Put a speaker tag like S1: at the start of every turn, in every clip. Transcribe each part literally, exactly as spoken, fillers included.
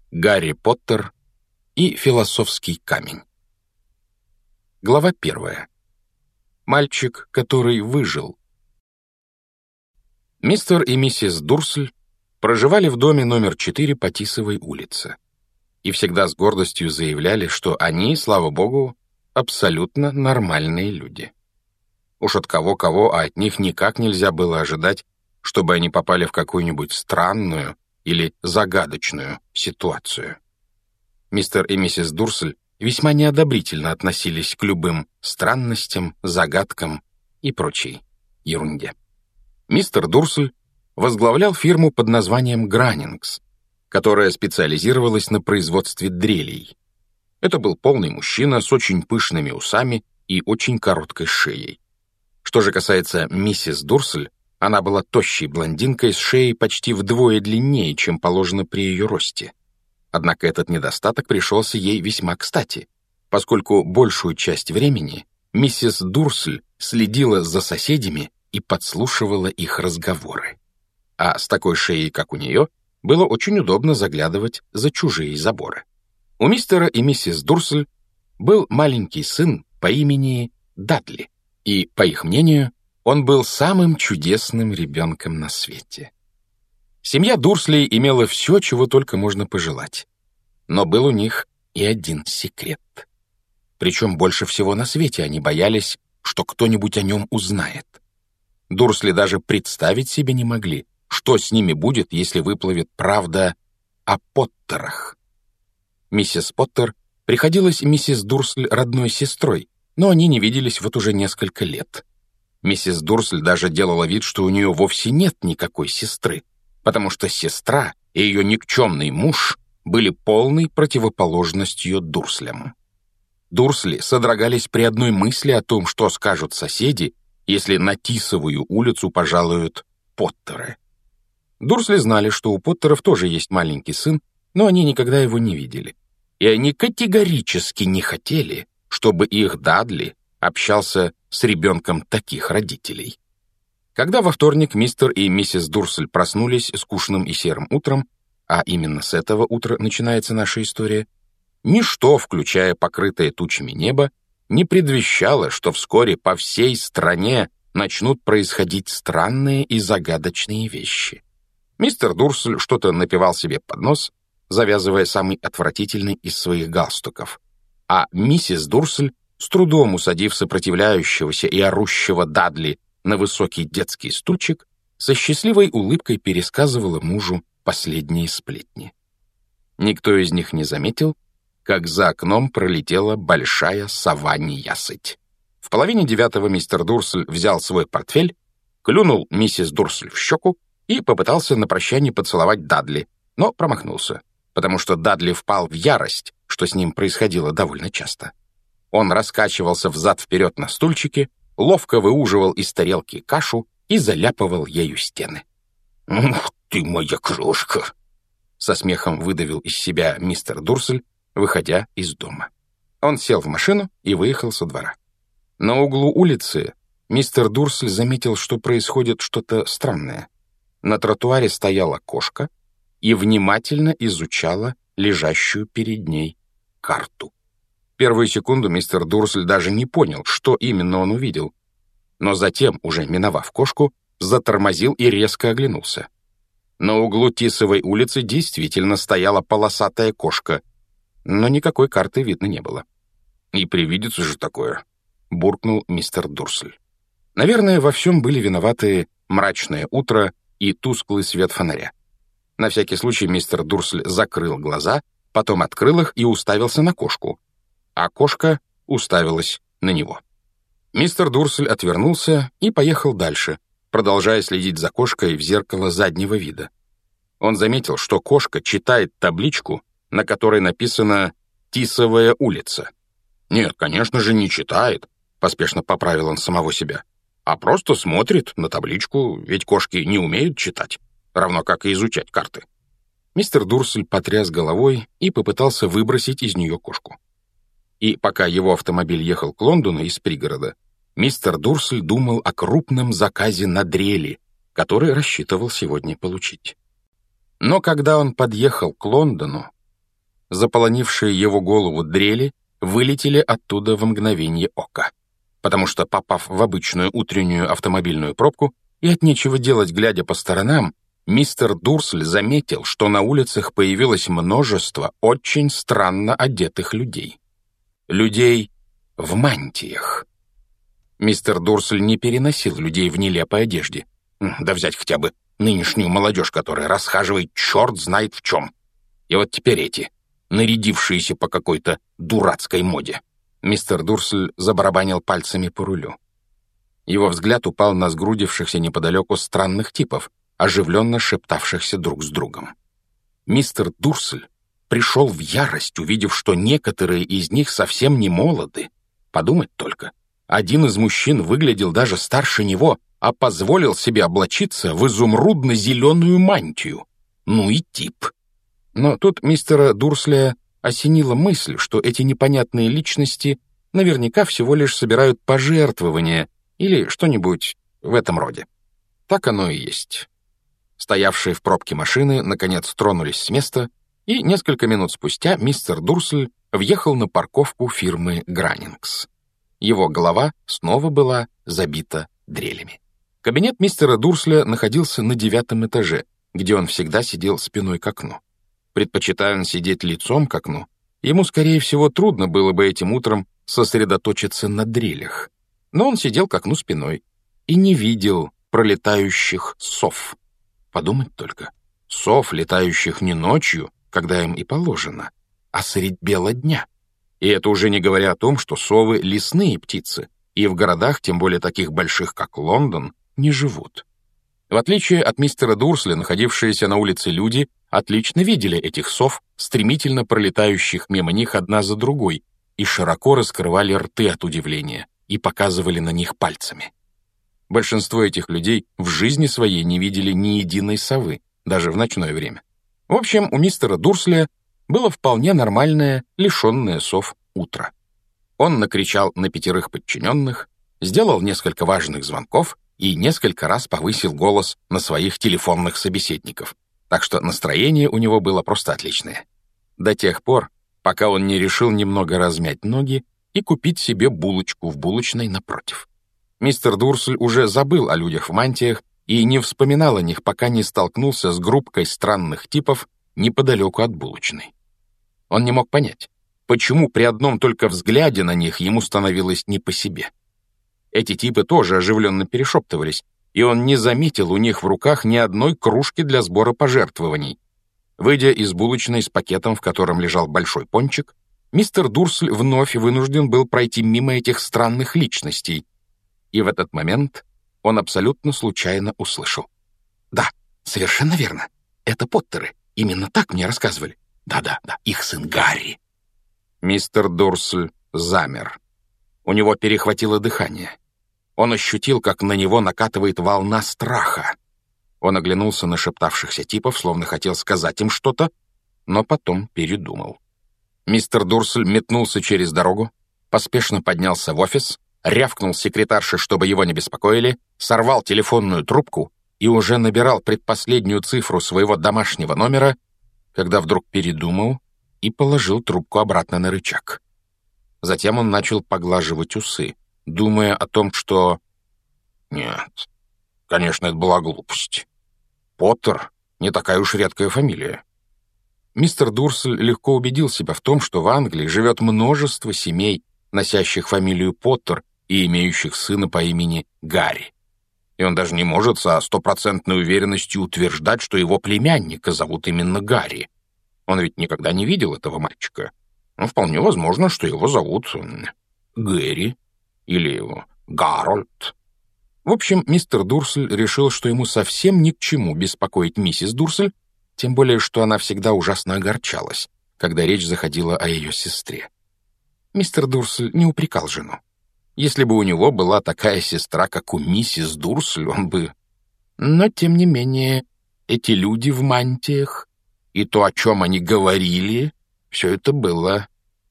S1: Гарри Поттер и философский камень. Глава первая. Мальчик, который выжил. Мистер и миссис Дурсль проживали в доме номер четыре по Тисовой улице и всегда с гордостью заявляли, что они, слава богу, абсолютно нормальные люди. Уж от кого-кого, а от них никак нельзя было ожидать, чтобы они попали в какую-нибудь странную или загадочную ситуацию. Мистер и миссис Дурсль весьма неодобрительно относились к любым странностям, загадкам и прочей ерунде. Мистер Дурсль возглавлял фирму под названием «Гранингс», которая специализировалась на производстве дрелей. Это был полный мужчина с очень пышными усами и очень короткой шеей. Что же касается миссис Дурсль, она была тощей блондинкой с шеей почти вдвое длиннее, чем положено при ее росте. Однако этот недостаток пришелся ей весьма кстати, поскольку большую часть времени миссис Дурсль следила за соседями и подслушивала их разговоры. А с такой шеей, как у нее, было очень удобно заглядывать за чужие заборы. У мистера и миссис Дурсль был маленький сын по имени Дадли, и, по их мнению, он был самым чудесным ребенком на свете. Семья Дурслей имела все, чего только можно пожелать. Но был у них и один секрет. Причем больше всего на свете они боялись, что кто-нибудь о нем узнает. Дурсли даже представить себе не могли, что с ними будет, если выплывет правда о Поттерах. Миссис Поттер приходилась миссис Дурсль родной сестрой, но они не виделись вот уже несколько лет. Миссис Дурсль даже делала вид, что у нее вовсе нет никакой сестры, потому что сестра и ее никчемный муж были полной противоположностью Дурслям. Дурсли содрогались при одной мысли о том, что скажут соседи, если на Тисовую улицу пожалуют Поттеры. Дурсли знали, что у Поттеров тоже есть маленький сын, но они никогда его не видели. И они категорически не хотели, чтобы их Дадли общался с ребенком таких родителей. Когда во вторник мистер и миссис Дурсль проснулись скучным и серым утром, а именно с этого утра начинается наша история, ничто, включая покрытое тучами небо, не предвещало, что вскоре по всей стране начнут происходить странные и загадочные вещи. Мистер Дурсль что-то напевал себе под нос, завязывая самый отвратительный из своих галстуков, а миссис Дурсль, с трудом усадив сопротивляющегося и орущего Дадли на высокий детский стульчик, со счастливой улыбкой пересказывала мужу последние сплетни. Никто из них не заметил, как за окном пролетела большая сова-неясыть. В половине девятого мистер Дурсль взял свой портфель, клюнул миссис Дурсль в щеку и попытался на прощание поцеловать Дадли, но промахнулся, потому что Дадли впал в ярость, что с ним происходило довольно часто. Он раскачивался взад-вперед на стульчике, ловко выуживал из тарелки кашу и заляпывал ею стены. «Ух ты, моя крошка!» — со смехом выдавил из себя мистер Дурсль, выходя из дома. Он сел в машину и выехал со двора. На углу улицы мистер Дурсль заметил, что происходит что-то странное. На тротуаре стояла кошка и внимательно изучала лежащую перед ней карту. Первую секунду мистер Дурсль даже не понял, что именно он увидел, но затем, уже миновав кошку, затормозил и резко оглянулся. На углу Тисовой улицы действительно стояла полосатая кошка, но никакой карты видно не было. «И привидится же такое», — буркнул мистер Дурсль. Наверное, во всем были виноваты мрачное утро и тусклый свет фонаря. На всякий случай мистер Дурсль закрыл глаза, потом открыл их и уставился на кошку, а кошка уставилась на него. Мистер Дурсль отвернулся и поехал дальше, продолжая следить за кошкой в зеркало заднего вида. Он заметил, что кошка читает табличку, на которой написано «Тисовая улица». «Нет, конечно же, не читает», — поспешно поправил он самого себя, «а просто смотрит на табличку, ведь кошки не умеют читать, равно как и изучать карты». Мистер Дурсль потряс головой и попытался выбросить из нее кошку. И пока его автомобиль ехал к Лондону из пригорода, мистер Дурсль думал о крупном заказе на дрели, который рассчитывал сегодня получить. Но когда он подъехал к Лондону, заполонившие его голову дрели, вылетели оттуда в мгновение ока. Потому что, попав в обычную утреннюю автомобильную пробку и от нечего делать, глядя по сторонам, мистер Дурсль заметил, что на улицах появилось множество очень странно одетых людей. Людей в мантиях. Мистер Дурсль не переносил людей в нелепой одежде. Да взять хотя бы нынешнюю молодежь, которая расхаживает черт знает в чем. И вот теперь эти, нарядившиеся по какой-то дурацкой моде. Мистер Дурсль забарабанил пальцами по рулю. Его взгляд упал на сгрудившихся неподалеку странных типов, оживленно шептавшихся друг с другом. Мистер Дурсль пришел в ярость, увидев, что некоторые из них совсем не молоды. Подумать только, один из мужчин выглядел даже старше него, а позволил себе облачиться в изумрудно-зеленую мантию. Ну и тип. Но тут мистера Дурсля осенила мысль, что эти непонятные личности наверняка всего лишь собирают пожертвования или что-нибудь в этом роде. Так оно и есть. Стоявшие в пробке машины наконец тронулись с места, и несколько минут спустя мистер Дурсль въехал на парковку фирмы «Гранингс». Его голова снова была забита дрелями. Кабинет мистера Дурсля находился на девятом этаже, где он всегда сидел спиной к окну. Предпочитая он сидеть лицом к окну, ему, скорее всего, трудно было бы этим утром сосредоточиться на дрелях. Но он сидел к окну спиной и не видел пролетающих сов. Подумать только, сов, летающих не ночью, когда им и положено, а средь бела дня. И это уже не говоря о том, что совы — лесные птицы, и в городах, тем более таких больших, как Лондон, не живут. В отличие от мистера Дурсля, находившиеся на улице люди отлично видели этих сов, стремительно пролетающих мимо них одна за другой, и широко раскрывали рты от удивления и показывали на них пальцами. Большинство этих людей в жизни своей не видели ни единой совы, даже в ночное время. В общем, у мистера Дурсля было вполне нормальное, лишенное сов утро. Он накричал на пятерых подчиненных, сделал несколько важных звонков и несколько раз повысил голос на своих телефонных собеседников, так что настроение у него было просто отличное. До тех пор, пока он не решил немного размять ноги и купить себе булочку в булочной напротив. Мистер Дурсль уже забыл о людях в мантиях и не вспоминал о них, пока не столкнулся с группкой странных типов неподалеку от булочной. Он не мог понять, почему при одном только взгляде на них ему становилось не по себе. Эти типы тоже оживленно перешептывались, и он не заметил у них в руках ни одной кружки для сбора пожертвований. Выйдя из булочной с пакетом, в котором лежал большой пончик, мистер Дурсль вновь вынужден был пройти мимо этих странных личностей, и в этот момент он абсолютно случайно услышал. «Да, совершенно верно. Это Поттеры. Именно так мне рассказывали. Да-да-да, их сын Гарри». Мистер Дурсль замер. У него перехватило дыхание. Он ощутил, как на него накатывает волна страха. Он оглянулся на шептавшихся типов, словно хотел сказать им что-то, но потом передумал. Мистер Дурсль метнулся через дорогу, поспешно поднялся в офис, рявкнул секретарше, чтобы его не беспокоили, сорвал телефонную трубку и уже набирал предпоследнюю цифру своего домашнего номера, когда вдруг передумал и положил трубку обратно на рычаг. Затем он начал поглаживать усы, думая о том, что... Нет, конечно, это была глупость. Поттер — не такая уж редкая фамилия. Мистер Дурсль легко убедил себя в том, что в Англии живет множество семей, носящих фамилию Поттер и имеющих сына по имени Гарри. И он даже не может со стопроцентной уверенностью утверждать, что его племянника зовут именно Гарри. Он ведь никогда не видел этого мальчика. Но вполне возможно, что его зовут Гэри или Гарольд. В общем, мистер Дурсль решил, что ему совсем ни к чему беспокоить миссис Дурсль, тем более, что она всегда ужасно огорчалась, когда речь заходила о ее сестре. Мистер Дурсль не упрекал жену. Если бы у него была такая сестра, как у миссис Дурсль, он бы... Но, тем не менее, эти люди в мантиях и то, о чем они говорили, все это было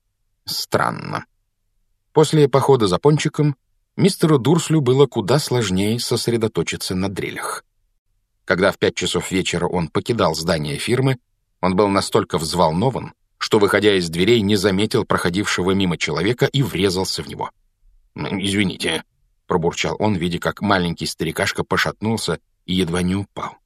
S1: странно. После похода за пончиком мистеру Дурслю было куда сложнее сосредоточиться на дрелях. Когда в пять часов вечера он покидал здание фирмы, он был настолько взволнован, что, выходя из дверей, не заметил проходившего мимо человека и врезался в него. «Извините», — пробурчал он, видя, как маленький старикашка пошатнулся и едва не упал.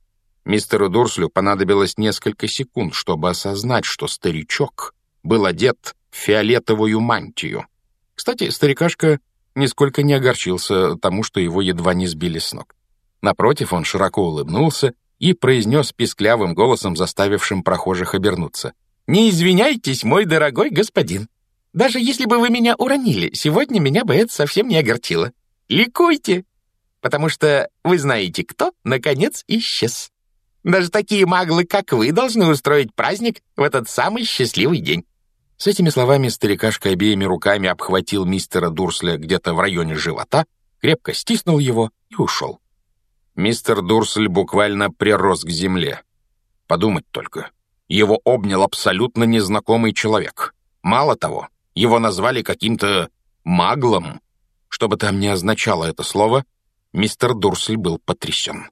S1: Мистеру Дурслю понадобилось несколько секунд, чтобы осознать, что старичок был одет в фиолетовую мантию. Кстати, старикашка нисколько не огорчился тому, что его едва не сбили с ног. Напротив, он широко улыбнулся и произнес писклявым голосом, заставившим прохожих обернуться: «Не извиняйтесь, мой дорогой господин. Даже если бы вы меня уронили, сегодня меня бы это совсем не огорчило. Ликуйте, потому что вы знаете, кто, наконец, исчез. Даже такие маглы, как вы, должны устроить праздник в этот самый счастливый день». С этими словами старикашка обеими руками обхватил мистера Дурсля где-то в районе живота, крепко стиснул его и ушел. Мистер Дурсль буквально прирос к земле. Подумать только. Его обнял абсолютно незнакомый человек. Мало того, его назвали каким-то маглом. Что бы там ни означало это слово, мистер Дурсль был потрясен.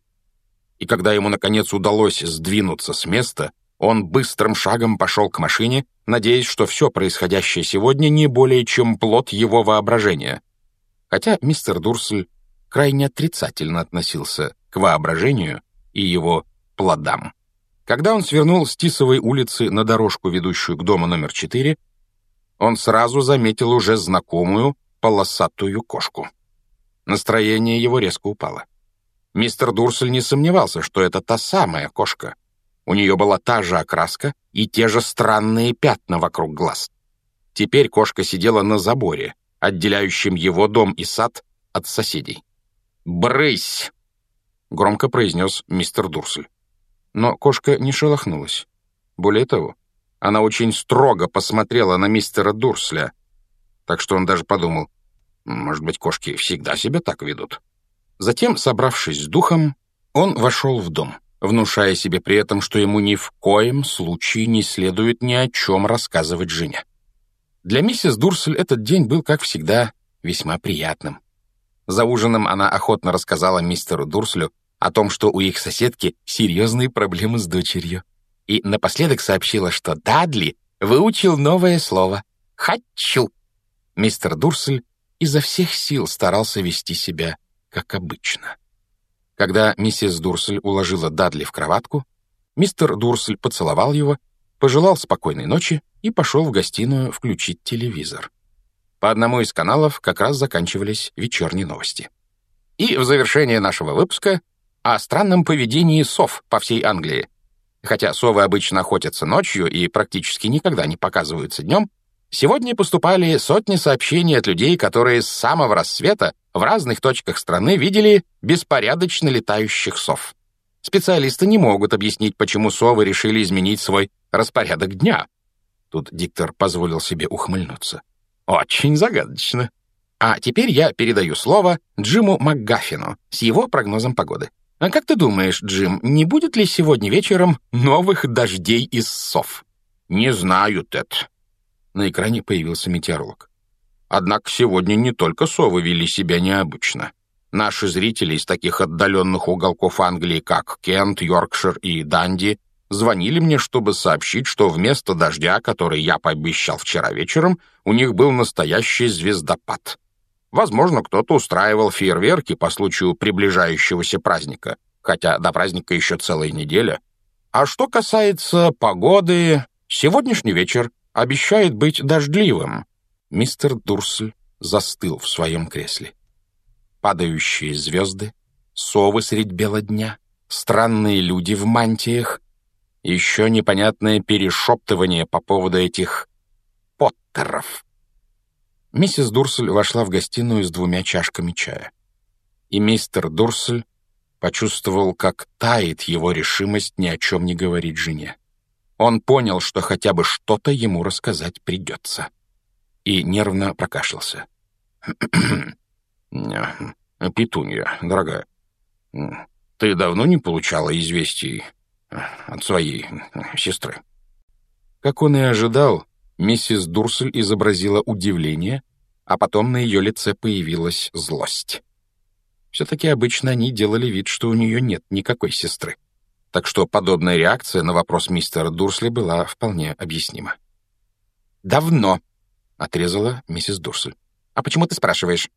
S1: И когда ему, наконец, удалось сдвинуться с места, он быстрым шагом пошел к машине, надеясь, что все происходящее сегодня не более чем плод его воображения. Хотя мистер Дурсль крайне отрицательно относился к воображению и его плодам. Когда он свернул с Тисовой улицы на дорожку, ведущую к дому номер четыре, он сразу заметил уже знакомую полосатую кошку. Настроение его резко упало. Мистер Дурсль не сомневался, что это та самая кошка. У нее была та же окраска и те же странные пятна вокруг глаз. Теперь кошка сидела на заборе, отделяющем его дом и сад от соседей. «Брысь!» — громко произнес мистер Дурсль. Но кошка не шелохнулась. Более того, она очень строго посмотрела на мистера Дурсля, так что он даже подумал, может быть, кошки всегда себя так ведут. Затем, собравшись с духом, он вошел в дом, внушая себе при этом, что ему ни в коем случае не следует ни о чем рассказывать жене. Для миссис Дурсль этот день был, как всегда, весьма приятным. За ужином она охотно рассказала мистеру Дурслю о том, что у их соседки серьезные проблемы с дочерью, и напоследок сообщила, что Дадли выучил новое слово «хочу». Мистер Дурсль изо всех сил старался вести себя как обычно. Когда миссис Дурсль уложила Дадли в кроватку, мистер Дурсль поцеловал его, пожелал спокойной ночи и пошел в гостиную включить телевизор. По одному из каналов как раз заканчивались вечерние новости. И в завершение нашего выпуска о странном поведении сов по всей Англии. Хотя совы обычно охотятся ночью и практически никогда не показываются днем, сегодня поступали сотни сообщений от людей, которые с самого рассвета в разных точках страны видели беспорядочно летающих сов. Специалисты не могут объяснить, почему совы решили изменить свой распорядок дня. Тут диктор позволил себе ухмыльнуться. Очень загадочно. А теперь я передаю слово Джиму МакГаффину с его прогнозом погоды. А как ты думаешь, Джим, не будет ли сегодня вечером новых дождей из сов? Не знаю, Тед. На экране появился метеоролог. Однако сегодня не только совы вели себя необычно. Наши зрители из таких отдаленных уголков Англии, как Кент, Йоркшир и Данди, звонили мне, чтобы сообщить, что вместо дождя, который я пообещал вчера вечером, у них был настоящий звездопад. Возможно, кто-то устраивал фейерверки по случаю приближающегося праздника, хотя до праздника еще целая неделя. А что касается погоды, сегодняшний вечер обещает быть дождливым. Мистер Дурсль застыл в своем кресле. Падающие звезды, совы средь бела дня, странные люди в мантиях, еще непонятное перешептывание по поводу этих Поттеров. Миссис Дурсль вошла в гостиную с двумя чашками чая. И мистер Дурсль почувствовал, как тает его решимость ни о чем не говорить жене. Он понял, что хотя бы что-то ему рассказать придется. И нервно прокашлялся. «Петунья, дорогая, ты давно не получала известий от своей сестры?» Как он и ожидал, миссис Дурсль изобразила удивление, а потом на ее лице появилась злость. Все-таки обычно они делали вид, что у нее нет никакой сестры. так что подобная реакция на вопрос мистера Дурсли была вполне объяснима. «Давно», — отрезала миссис Дурсль. «А почему ты спрашиваешь?»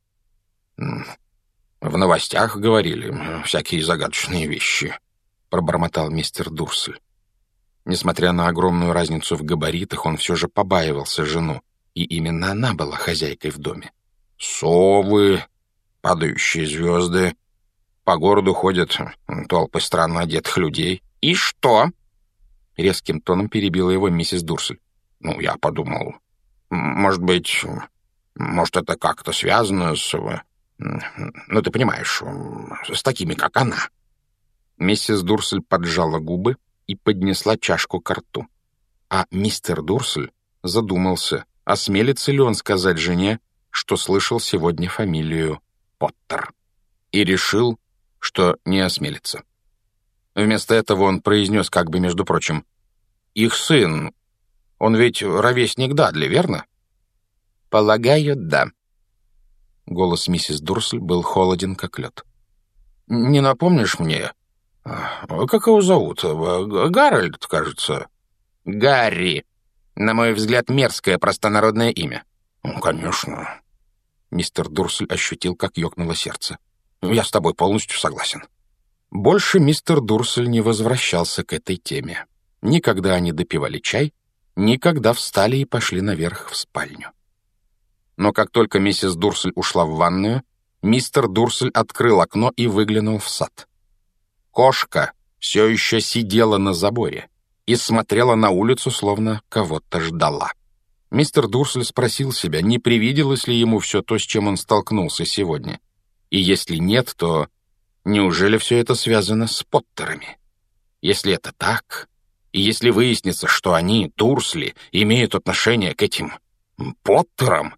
S1: «В новостях говорили всякие загадочные вещи», — пробормотал мистер Дурсль. Несмотря на огромную разницу в габаритах, он все же побаивался жену, и именно она была хозяйкой в доме. «Совы, падающие звезды, по городу ходят толпы странно одетых людей». «И что?» — резким тоном перебила его миссис Дурсль. «Ну, я подумал, может быть, может, это как-то связано с... ну, ты понимаешь, с такими, как она». Миссис Дурсль поджала губы и поднесла чашку ко рту. А мистер Дурсль задумался, осмелится ли он сказать жене, что слышал сегодня фамилию Поттер, и решил, что не осмелится. Вместо этого он произнес, как бы между прочим, «Их сын, он ведь ровесник Дадли, верно?» «Полагаю, да». Голос миссис Дурсль был холоден, как лед. «Не напомнишь мне, как его зовут? Гарольд, кажется». «Гарри. На мой взгляд, мерзкое простонародное имя». «Ну, конечно». Мистер Дурсль ощутил, как ёкнуло сердце. «Я с тобой полностью согласен». Больше мистер Дурсль не возвращался к этой теме. Никогда они допивали чай, никогда встали и пошли наверх в спальню. Но как только миссис Дурсль ушла в ванную, мистер Дурсль открыл окно и выглянул в сад. Кошка все еще сидела на заборе и смотрела на улицу, словно кого-то ждала. Мистер Дурсль спросил себя, не привиделось ли ему все то, с чем он столкнулся сегодня. И если нет, то неужели все это связано с Поттерами? Если это так, и если выяснится, что они, Дурсли, имеют отношение к этим Поттерам...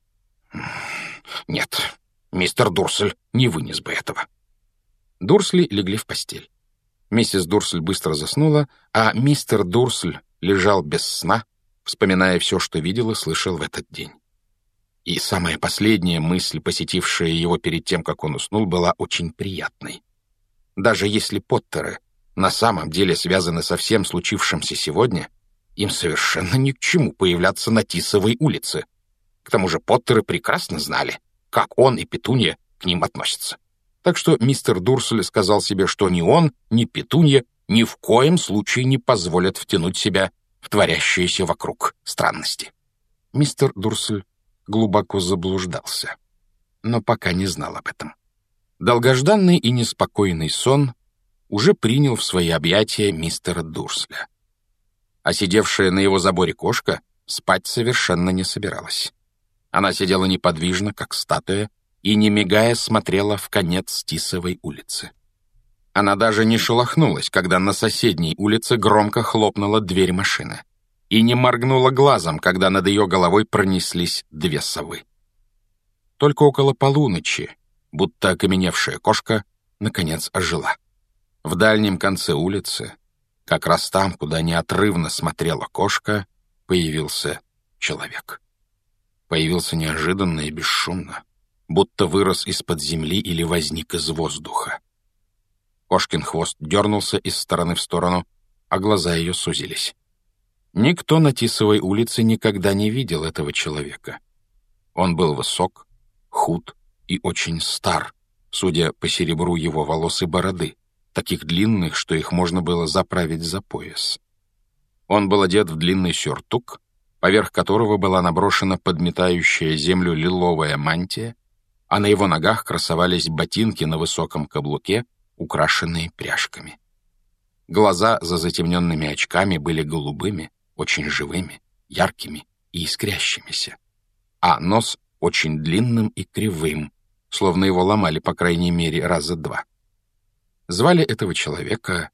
S1: Нет, мистер Дурсль не вынес бы этого. Дурсли легли в постель. Миссис Дурсль быстро заснула, а мистер Дурсль лежал без сна, вспоминая все, что видел и слышал в этот день. И самая последняя мысль, посетившая его перед тем, как он уснул, была очень приятной. Даже если Поттеры на самом деле связаны со всем случившимся сегодня, им совершенно ни к чему появляться на Тисовой улице. К тому же Поттеры прекрасно знали, как он и Петунья к ним относятся. Так что мистер Дурсль сказал себе, что ни он, ни Петунья ни в коем случае не позволят втянуть себя в творящиеся вокруг странности. Мистер Дурсль глубоко заблуждался, но пока не знал об этом. Долгожданный и неспокойный сон уже принял в свои объятия мистера Дурсля. А сидевшая на его заборе кошка спать совершенно не собиралась. Она сидела неподвижно, как статуя, и, не мигая, смотрела в конец Тисовой улицы. Она даже не шелохнулась, когда на соседней улице громко хлопнула дверь машины, и не моргнула глазом, когда над ее головой пронеслись две совы. Только около полуночи, будто окаменевшая кошка, наконец ожила. В дальнем конце улицы, как раз там, куда неотрывно смотрела кошка, появился человек. Появился неожиданно и бесшумно, будто вырос из-под земли или возник из воздуха. Кошкин хвост дернулся из стороны в сторону, а глаза ее сузились. Никто на Тисовой улице никогда не видел этого человека. Он был высок, худ и очень стар, судя по серебру его волос и бороды, таких длинных, что их можно было заправить за пояс. Он был одет в длинный сюртук, поверх которого была наброшена подметающая землю лиловая мантия, а на его ногах красовались ботинки на высоком каблуке, украшенные пряжками. Глаза за затемненными очками были голубыми, очень живыми, яркими и искрящимися, а нос очень длинным и кривым, словно его ломали по крайней мере раза два. Звали этого человека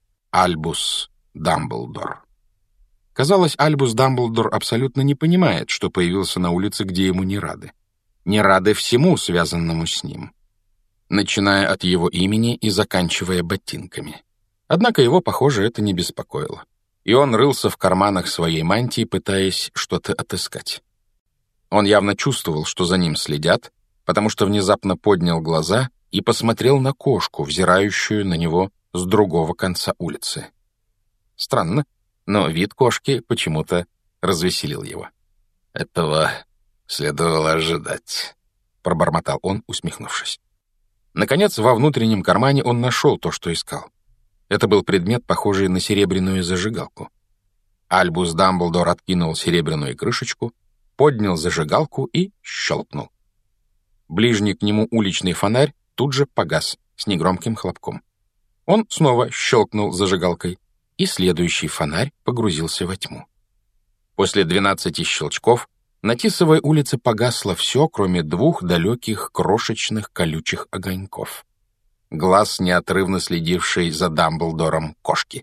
S1: Альбус Дамблдор. Казалось, Альбус Дамблдор абсолютно не понимает, что появился на улице, где ему не рады. Не рады всему, связанному с ним, начиная от его имени и заканчивая ботинками. Однако его, похоже, это не беспокоило, и он рылся в карманах своей мантии, пытаясь что-то отыскать. Он явно чувствовал, что за ним следят, потому что внезапно поднял глаза и посмотрел на кошку, взирающую на него с другого конца улицы. Странно, но вид кошки почему-то развеселил его. «Этого следовало ожидать», — пробормотал он, усмехнувшись. Наконец, во внутреннем кармане он нашел то, что искал. Это был предмет, похожий на серебряную зажигалку. Альбус Дамблдор откинул серебряную крышечку, поднял зажигалку и щелкнул. Ближний к нему уличный фонарь тут же погас с негромким хлопком. Он снова щелкнул зажигалкой, и следующий фонарь погрузился во тьму. После двенадцати щелчков на Тисовой улице погасло все, кроме двух далеких крошечных колючих огоньков. Глаз, неотрывно следивший за Дамблдором кошки.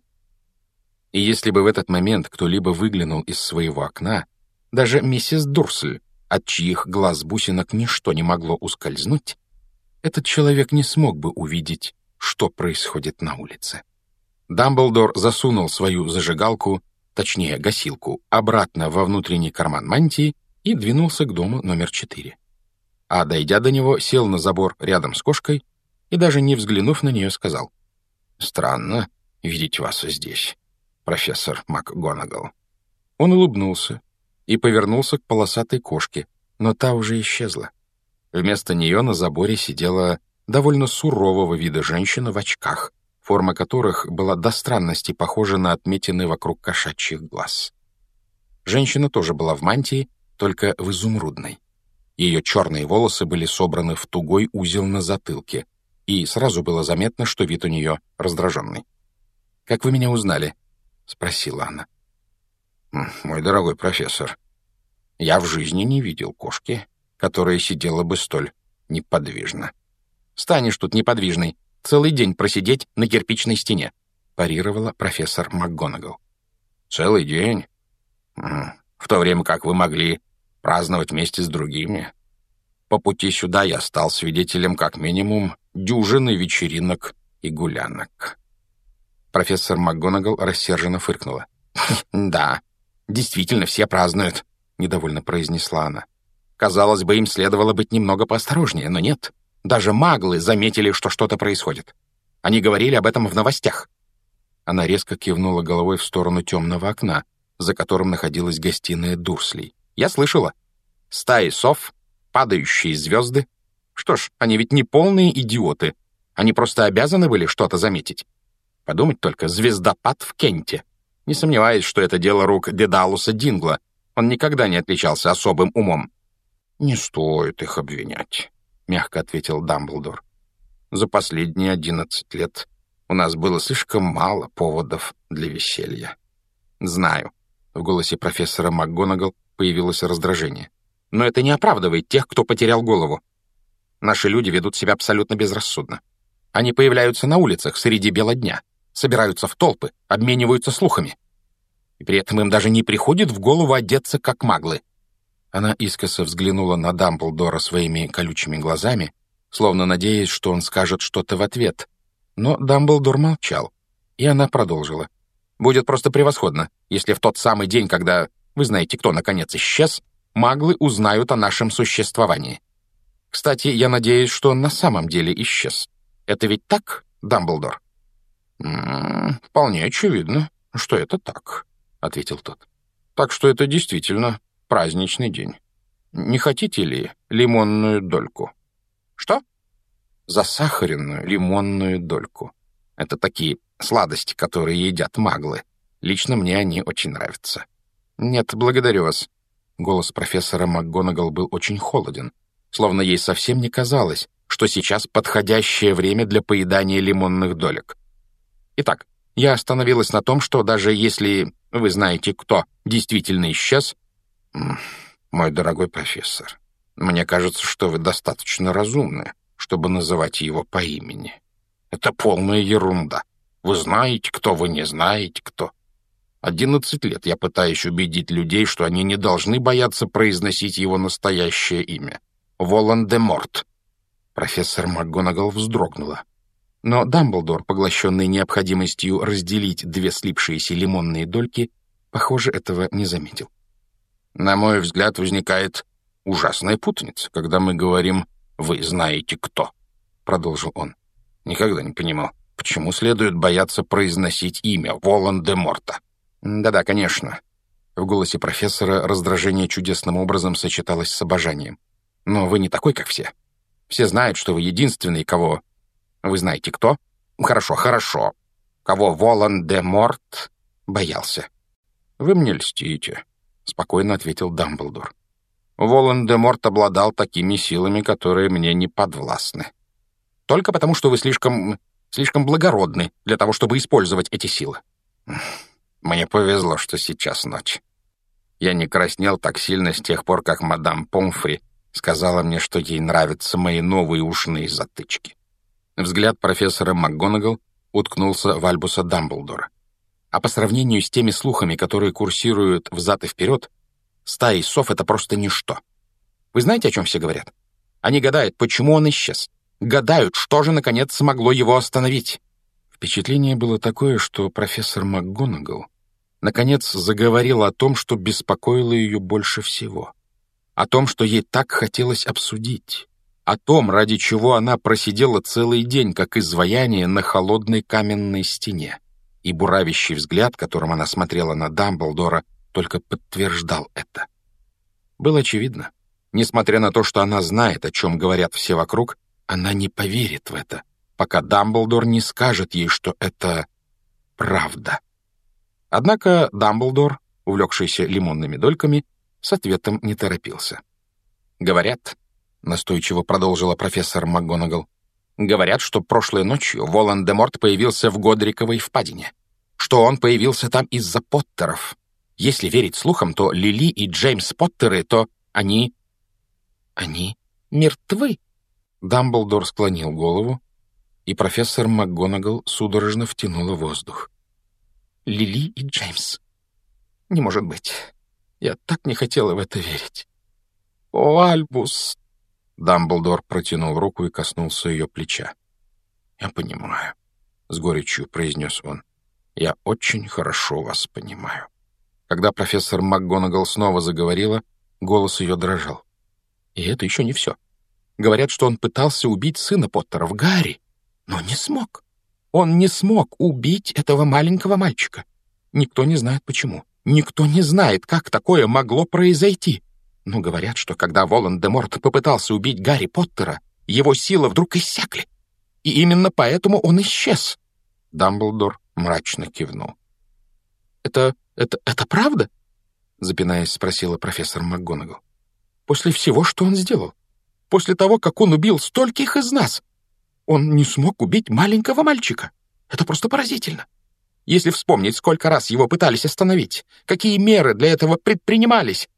S1: И если бы в этот момент кто-либо выглянул из своего окна, даже миссис Дурсль, от чьих глаз бусинок ничто не могло ускользнуть, этот человек не смог бы увидеть, что происходит на улице. Дамблдор засунул свою зажигалку, точнее гасилку, обратно во внутренний карман мантии и двинулся к дому номер четыре. А, дойдя до него, сел на забор рядом с кошкой и, даже не взглянув на нее, сказал: «Странно видеть вас здесь, профессор МакГонагал». Он улыбнулся и повернулся к полосатой кошке, но та уже исчезла. Вместо нее на заборе сидела довольно сурового вида женщина в очках, форма которых была до странности похожа на отметины вокруг кошачьих глаз. Женщина тоже была в мантии, только в изумрудной. Ее черные волосы были собраны в тугой узел на затылке, и сразу было заметно, что вид у нее раздраженный. «Как вы меня узнали?» — спросила она. «Мой дорогой профессор, я в жизни не видел кошки, которая сидела бы столь неподвижно». «Станешь тут неподвижной, целый день просидеть на кирпичной стене», — парировала профессор МакГонагал. «Целый день? В то время как вы могли праздновать вместе с другими. По пути сюда я стал свидетелем как минимум дюжины вечеринок и гулянок». Профессор МакГонагал рассерженно фыркнула. «Да, действительно, все празднуют», — недовольно произнесла она. «Казалось бы, им следовало быть немного поосторожнее, но нет. Даже маглы заметили, что что-то происходит. Они говорили об этом в новостях». Она резко кивнула головой в сторону темного окна, за которым находилась гостиная Дурслей. «Я слышала. Стаи сов, падающие звезды. Что ж, они ведь не полные идиоты. Они просто обязаны были что-то заметить. Подумать только, звездопад в Кенте. Не сомневаюсь, что это дело рук Дедалуса Дингла. Он никогда не отличался особым умом». «Не стоит их обвинять», — мягко ответил Дамблдор. «За последние одиннадцать лет у нас было слишком мало поводов для веселья». «Знаю», — в голосе профессора МакГонагал появилось раздражение. «Но это не оправдывает тех, кто потерял голову. Наши люди ведут себя абсолютно безрассудно. Они появляются на улицах среди бела дня, собираются в толпы, обмениваются слухами. И при этом им даже не приходит в голову одеться как маглы». Она искоса взглянула на Дамблдора своими колючими глазами, словно надеясь, что он скажет что-то в ответ. Но Дамблдор молчал, и она продолжила. «Будет просто превосходно, если в тот самый день, когда, вы знаете, кто наконец исчез, маглы узнают о нашем существовании. Кстати, я надеюсь, что он на самом деле исчез. Это ведь так, Дамблдор?» «М-м, «Вполне очевидно, что это так», — ответил тот. «Так что это действительно праздничный день. Не хотите ли лимонную дольку?» «Что?» «Засахаренную лимонную дольку. Это такие сладости, которые едят маглы. Лично мне они очень нравятся». «Нет, благодарю вас». Голос профессора МакГонагал был очень холоден, словно ей совсем не казалось, что сейчас подходящее время для поедания лимонных долек. «Итак, я остановилась на том, что даже если вы знаете, кто действительно исчез...» «Мой дорогой профессор, мне кажется, что вы достаточно разумны, чтобы называть его по имени. Это полная ерунда. Вы знаете, кто, вы не знаете, кто. Одиннадцать лет я пытаюсь убедить людей, что они не должны бояться произносить его настоящее имя. Волан-де-Морт». Профессор МакГонагал вздрогнула. Но Дамблдор, поглощенный необходимостью разделить две слипшиеся лимонные дольки, похоже, этого не заметил. «На мой взгляд, возникает ужасная путаница, когда мы говорим «вы знаете кто», — продолжил он. «Никогда не понимал, Почему следует бояться произносить имя Волан-де-Морта? Да-да, конечно. В голосе профессора раздражение чудесным образом сочеталось с обожанием. Но вы не такой, как все. Все знают, что вы единственный, кого... Вы знаете, кто? Хорошо, хорошо. Кого Волан-де-Морт боялся. Вы мне льстите, — спокойно ответил Дамблдор. Волан-де-Морт обладал такими силами, которые мне не подвластны. Только потому, что вы слишком... слишком благородны для того, чтобы использовать эти силы. Мне повезло, что сейчас ночь. Я не краснел так сильно с тех пор, как мадам Помфри сказала мне, что ей нравятся мои новые ушные затычки. Взгляд профессора МакГонагал уткнулся в Альбуса Дамблдора. А по сравнению с теми слухами, которые курсируют взад и вперед, стаи сов — это просто ничто. Вы знаете, о чем все говорят? Они гадают, почему он исчез. Гадают, что же, наконец, смогло его остановить. Впечатление было такое, что профессор МакГонагал наконец заговорила о том, что беспокоило ее больше всего. О том, что ей так хотелось обсудить. О том, ради чего она просидела целый день, как изваяние на холодной каменной стене. И буравящий взгляд, которым она смотрела на Дамблдора, только подтверждал это. Было очевидно, несмотря на то, что она знает, о чем говорят все вокруг, она не поверит в это, пока Дамблдор не скажет ей, что это правда. Однако Дамблдор, увлекшийся лимонными дольками, с ответом не торопился. «Говорят», — настойчиво продолжила профессор МакГонагал, «говорят, что прошлой ночью Волан-де-Морт появился в Годриковой впадине, что он появился там из-за Поттеров. Если верить слухам, то Лили и Джеймс Поттеры, то они... они мертвы». Дамблдор склонил голову, и профессор МакГонагал судорожно втянула воздух. «Лили и Джеймс. Не может быть. Я так не хотела в это верить. О, Альбус!» Дамблдор протянул руку и коснулся ее плеча. «Я понимаю», — с горечью произнес он. «Я очень хорошо вас понимаю». Когда профессор МакГонагал снова заговорила, голос ее дрожал. И это еще не все. Говорят, что он пытался убить сына Поттеров, Гарри, но не смог. Он не смог убить этого маленького мальчика. Никто не знает почему. Никто не знает, как такое могло произойти. Но говорят, что когда Волан-де-Морт попытался убить Гарри Поттера, его силы вдруг иссякли. И именно поэтому он исчез. Дамблдор мрачно кивнул. «Это... это... это правда?» — запинаясь, спросила профессор МакГонагал. «После всего, что он сделал? После того, как он убил стольких из нас? Он не смог убить маленького мальчика. Это просто поразительно. Если вспомнить, сколько раз его пытались остановить, какие меры для этого предпринимались.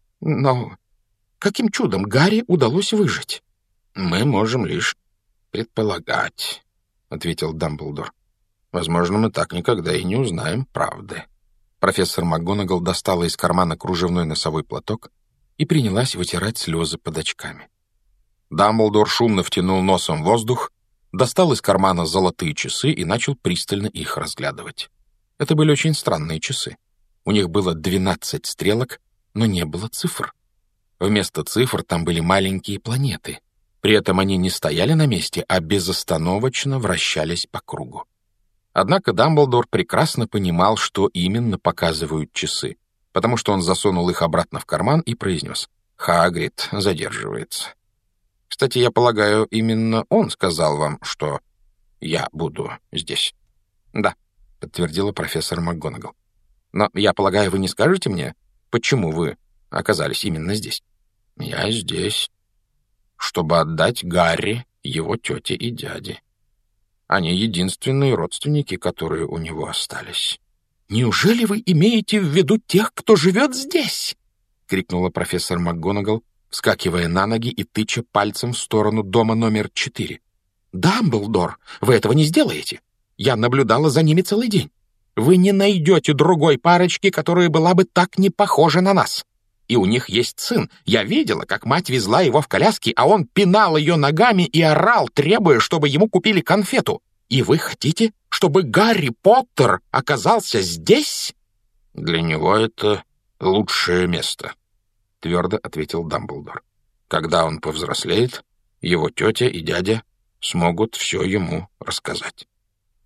S1: Но каким чудом Гарри удалось выжить?» «Мы можем лишь предполагать», — ответил Дамблдор. «Возможно, мы так никогда и не узнаем правды». Профессор МакГонагал достала из кармана кружевной носовой платок и принялась вытирать слезы под очками. Дамблдор шумно втянул носом воздух, достал из кармана золотые часы и начал пристально их разглядывать. Это были очень странные часы. У них было двенадцать стрелок, но не было цифр. Вместо цифр там были маленькие планеты. При этом они не стояли на месте, а безостановочно вращались по кругу. Однако Дамблдор прекрасно понимал, что именно показывают часы, потому что он засунул их обратно в карман и произнес: «Хагрид задерживается. Кстати, я полагаю, именно он сказал вам, что я буду здесь». «Да», — подтвердила профессор МакГонагал. «Но я полагаю, вы не скажете мне, почему вы оказались именно здесь?» «Я здесь, чтобы отдать Гарри его тете и дяде. Они единственные родственники, которые у него остались». «Неужели вы имеете в виду тех, кто живет здесь?» — крикнула профессор МакГонагал, вскакивая на ноги и тыча пальцем в сторону дома номер четыре. «Дамблдор, вы этого не сделаете. Я наблюдала за ними целый день. Вы не найдете другой парочки, которая была бы так не похожа на нас. И у них есть сын. Я видела, как мать везла его в коляске, а он пинал ее ногами и орал, требуя, чтобы ему купили конфету. И вы хотите, чтобы Гарри Поттер оказался здесь?» «Для него это лучшее место», — твердо ответил Дамблдор. «Когда он повзрослеет, его тетя и дядя смогут все ему рассказать».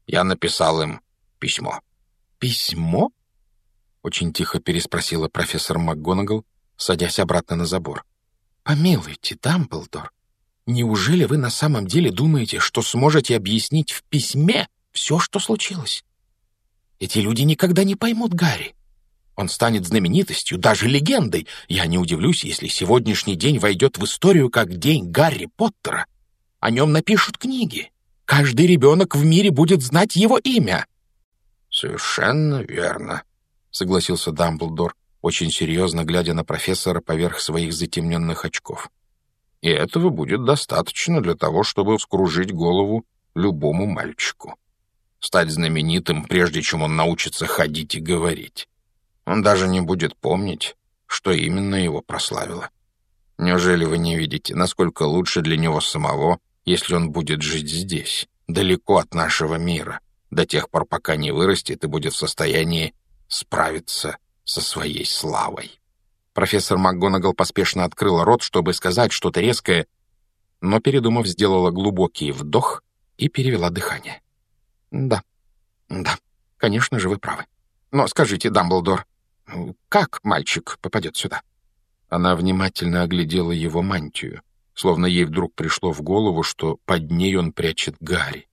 S1: Я написал им письмо».
S2: «Письмо?» — очень тихо переспросила профессор МакГонагал, садясь обратно на забор. «Помилуйте, Дамблдор, неужели вы на самом деле думаете, что сможете объяснить в письме все, что случилось? Эти люди никогда не поймут Гарри. Он станет знаменитостью, даже легендой. Я не удивлюсь, если сегодняшний день войдет в историю как день Гарри Поттера. О нем напишут книги. Каждый ребенок в мире будет знать его имя».
S1: «Совершенно верно», — согласился Дамблдор, очень серьезно глядя на профессора поверх своих затемненных очков. «И этого будет достаточно для того, чтобы вскружить голову любому мальчику. Стать знаменитым, прежде чем он научится ходить и говорить. Он даже не будет помнить, что именно его прославило. Неужели вы не видите, насколько лучше для него самого, если он будет жить здесь, далеко от нашего мира, до тех пор, пока не вырастет и будет в состоянии справиться со своей славой?»
S2: Профессор МакГонагал поспешно открыла рот, чтобы сказать что-то резкое, но, передумав, сделала глубокий вдох и перевела дыхание. «Да, да, конечно же, вы правы. Но скажите, Дамблдор, как мальчик попадет сюда?» Она внимательно оглядела его мантию, словно ей вдруг пришло в голову, что под ней он прячет Гарри.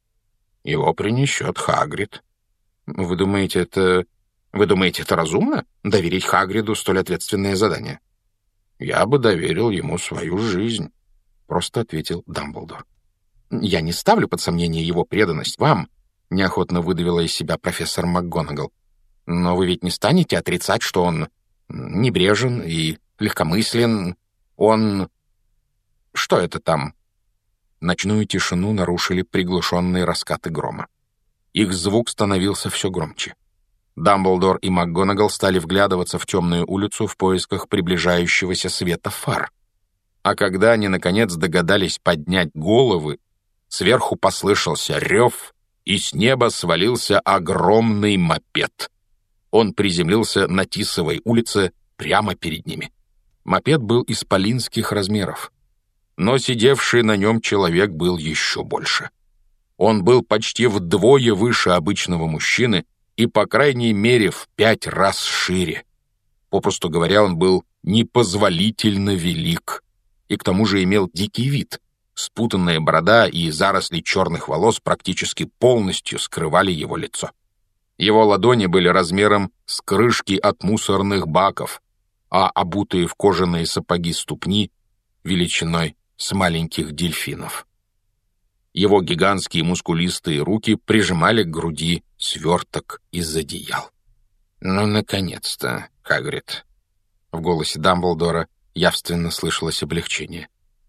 S1: «Его принесет Хагрид».
S2: «Вы думаете, это... Вы думаете, это разумно, доверить Хагриду столь ответственное задание?»
S1: «Я бы доверил ему свою жизнь»,
S2: — просто ответил Дамблдор. «Я не ставлю под сомнение его преданность вам», — неохотно выдавила из себя профессор МакГонагал. «Но вы ведь не станете отрицать, что он небрежен и легкомыслен. Он... Что это там?» Ночную тишину нарушили приглушенные раскаты грома. Их звук становился все громче. Дамблдор и МакГонагал стали вглядываться в темную улицу в поисках приближающегося света фар. А когда они, наконец, догадались поднять головы, сверху послышался рев, и с неба свалился огромный мопед. Он приземлился на Тисовой улице прямо перед ними. Мопед был исполинских размеров, но сидевший на нем человек был еще больше. Он был почти вдвое выше обычного мужчины и, по крайней мере, в пять раз шире. Попросту говоря, он был непозволительно велик, и к тому же имел дикий вид. Спутанная борода и заросли черных волос практически полностью скрывали его лицо. Его ладони были размером с крышки от мусорных баков, а обутые в кожаные сапоги ступни величиной с маленьких дельфинов. Его гигантские мускулистые руки прижимали к груди сверток из одеял.
S1: «Ну, наконец-то, Хагрид!»
S2: В голосе Дамблдора явственно слышалось облегчение.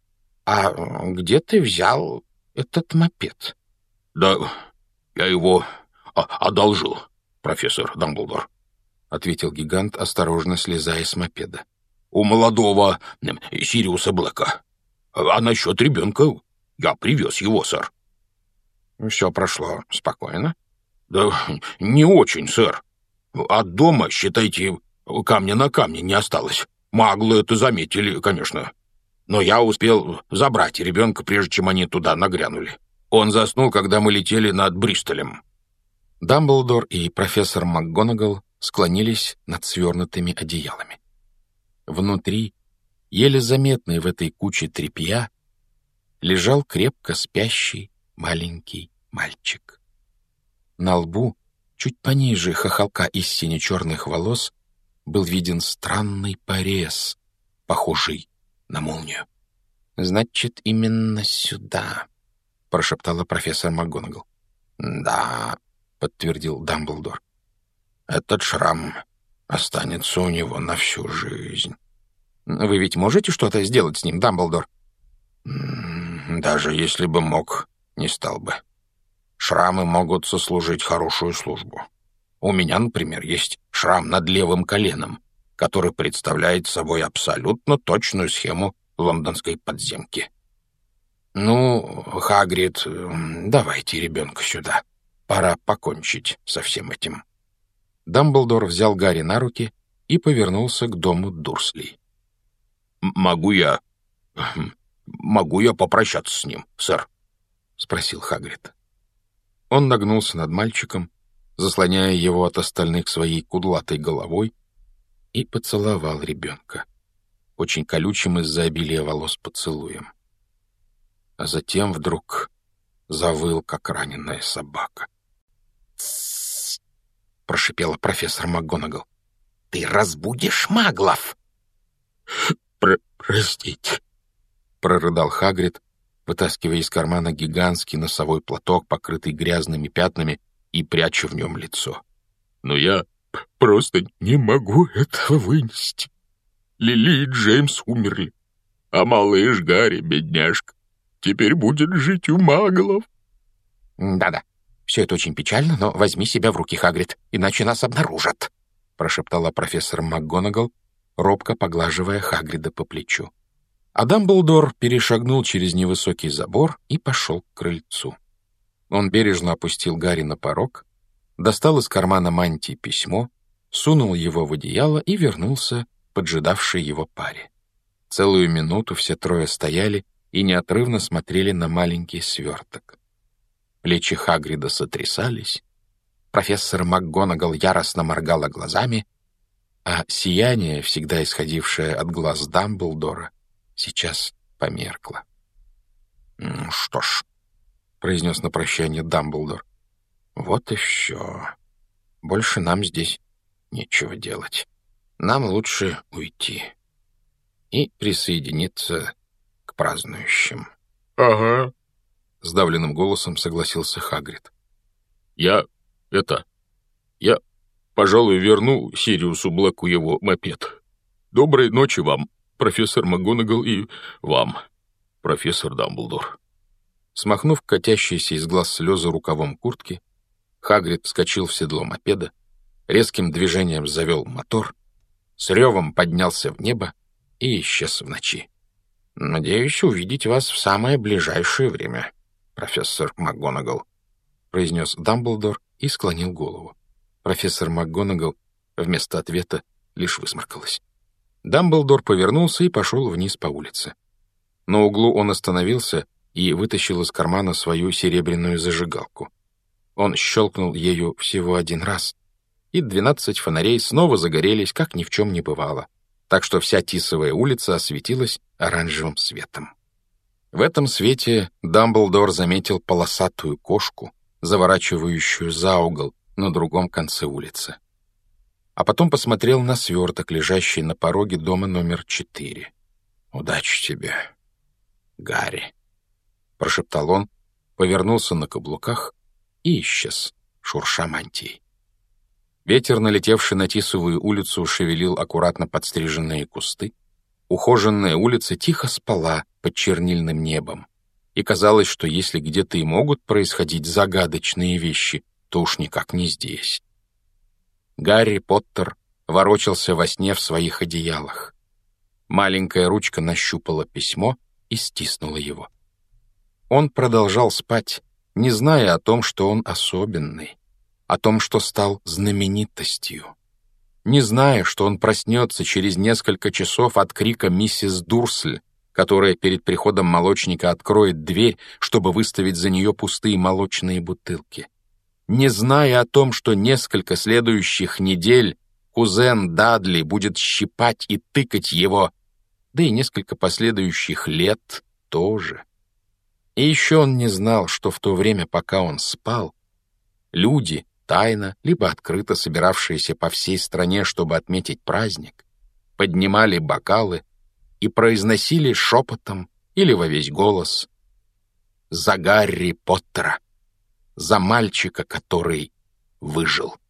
S2: «А где ты взял этот мопед?»
S3: «Да я его одолжил, профессор Дамблдор», — ответил гигант, осторожно слезая с мопеда. «У молодого Сириуса Блэка. А насчет ребенка я привез его, сэр».
S1: «Все прошло спокойно?»
S3: «Да не очень, сэр. От дома, считайте, камня на камне не осталось. Маглы это заметили, конечно. Но я успел забрать ребенка, прежде чем они туда нагрянули. Он заснул, когда мы летели над Бристолем».
S2: Дамблдор и профессор МакГонагал склонились над свернутыми одеялами. Внутри, еле заметный в этой куче тряпья, лежал крепко спящий маленький мальчик. На лбу, чуть пониже хохолка из сине-черных волос, был виден странный порез, похожий на молнию. «Значит, именно сюда», — прошептала профессор МакГонагал.
S1: «Да», — подтвердил Дамблдор. «Этот шрам останется у него на всю жизнь».
S2: «Вы ведь можете что-то сделать с ним, Дамблдор?»
S1: «Даже если бы мог, не стал бы. Шрамы могут сослужить хорошую службу. У меня, например, есть шрам над левым коленом, который представляет собой абсолютно точную схему лондонской подземки. Ну, Хагрид, давайте ребенка сюда. Пора покончить со всем этим».
S2: Дамблдор взял Гарри на руки и повернулся к дому Дурслей.
S3: «Могу я... могу я попрощаться с ним, сэр?»
S2: — спросил Хагрид.
S1: Он нагнулся над мальчиком, заслоняя его от остальных своей кудлатой головой, и поцеловал ребенка, очень колючим из-за обилия волос поцелуем. А затем вдруг завыл, как раненая собака.
S2: «Тссс!» — прошипела профессор МакГонагал. «Ты разбудишь маглов!»
S3: Про «Простите!»
S1: — прорыдал Хагрид, вытаскивая из кармана гигантский носовой платок, покрытый грязными пятнами, и пряча в нем лицо.
S3: «Но я просто не могу этого вынести. Лили и Джеймс умерли, а малыш Гарри, бедняжка, теперь будет жить у маглов».
S2: «Да-да, все это очень печально, но возьми себя в руки, Хагрид, иначе нас обнаружат», — прошептала профессор МакГонагал, робко поглаживая Хагрида по плечу. А Дамблдор перешагнул через невысокий забор и пошел к крыльцу. Он бережно опустил Гарри на порог, достал из кармана мантии письмо, сунул его в одеяло и вернулся к поджидавшей его паре. Целую минуту все трое стояли и неотрывно смотрели на маленький сверток. Плечи Хагрида сотрясались, профессор МакГонагал яростно моргала глазами, а сияние, всегда исходившее от глаз Дамблдора, сейчас померкло.
S1: «Ну что ж», — произнес на прощание Дамблдор, — «вот и все. Больше нам здесь нечего делать. Нам лучше уйти и присоединиться к празднующим».
S3: «Ага»,
S1: — сдавленным голосом согласился Хагрид.
S3: «Я... это... я, пожалуй, верну Сириусу Блэку его мопед. Доброй ночи вам, профессор МакГонагал, и вам, профессор Дамблдор».
S1: Смахнув катящиеся из глаз слезы рукавом куртки, Хагрид вскочил в седло мопеда, резким движением завел мотор, с ревом поднялся в небо и исчез в ночи. «Надеюсь увидеть вас в самое ближайшее время, профессор МакГонагал», — произнес Дамблдор и склонил голову. Профессор МакГонагал вместо ответа лишь высморкалась. Дамблдор повернулся и пошел вниз по улице. На углу он остановился и вытащил из кармана свою серебряную зажигалку. Он щелкнул ею всего один раз, и двенадцать фонарей снова загорелись, как ни в чем не бывало, так что вся Тисовая улица осветилась оранжевым светом. В этом свете Дамблдор заметил полосатую кошку, заворачивающую за угол на другом конце улицы. А потом посмотрел на сверток, лежащий на пороге дома номер четыре. «Удачи тебе, Гарри», — прошептал он, повернулся на каблуках и исчез, шурша мантией. Ветер, налетевший на Тисовую улицу, шевелил аккуратно подстриженные кусты. Ухоженная улица тихо спала под чернильным небом, и казалось, что если где-то и могут происходить загадочные вещи, то уж никак не здесь. Гарри Поттер ворочался во сне в своих одеялах. Маленькая ручка нащупала письмо и стиснула его. Он продолжал спать, не зная о том, что он особенный, о том, что стал знаменитостью, не зная, что он проснется через несколько часов от крика миссис Дурсль, которая перед приходом молочника откроет дверь, чтобы выставить за нее пустые молочные бутылки, не зная о том, что несколько следующих недель кузен Дадли будет щипать и тыкать его, да и несколько последующих лет тоже. И еще он не знал, что в то время, пока он спал, люди, тайно, либо открыто собиравшиеся по всей стране, чтобы отметить праздник, поднимали бокалы и произносили шепотом или во весь голос: «За Гарри Поттера! За мальчика, который выжил!»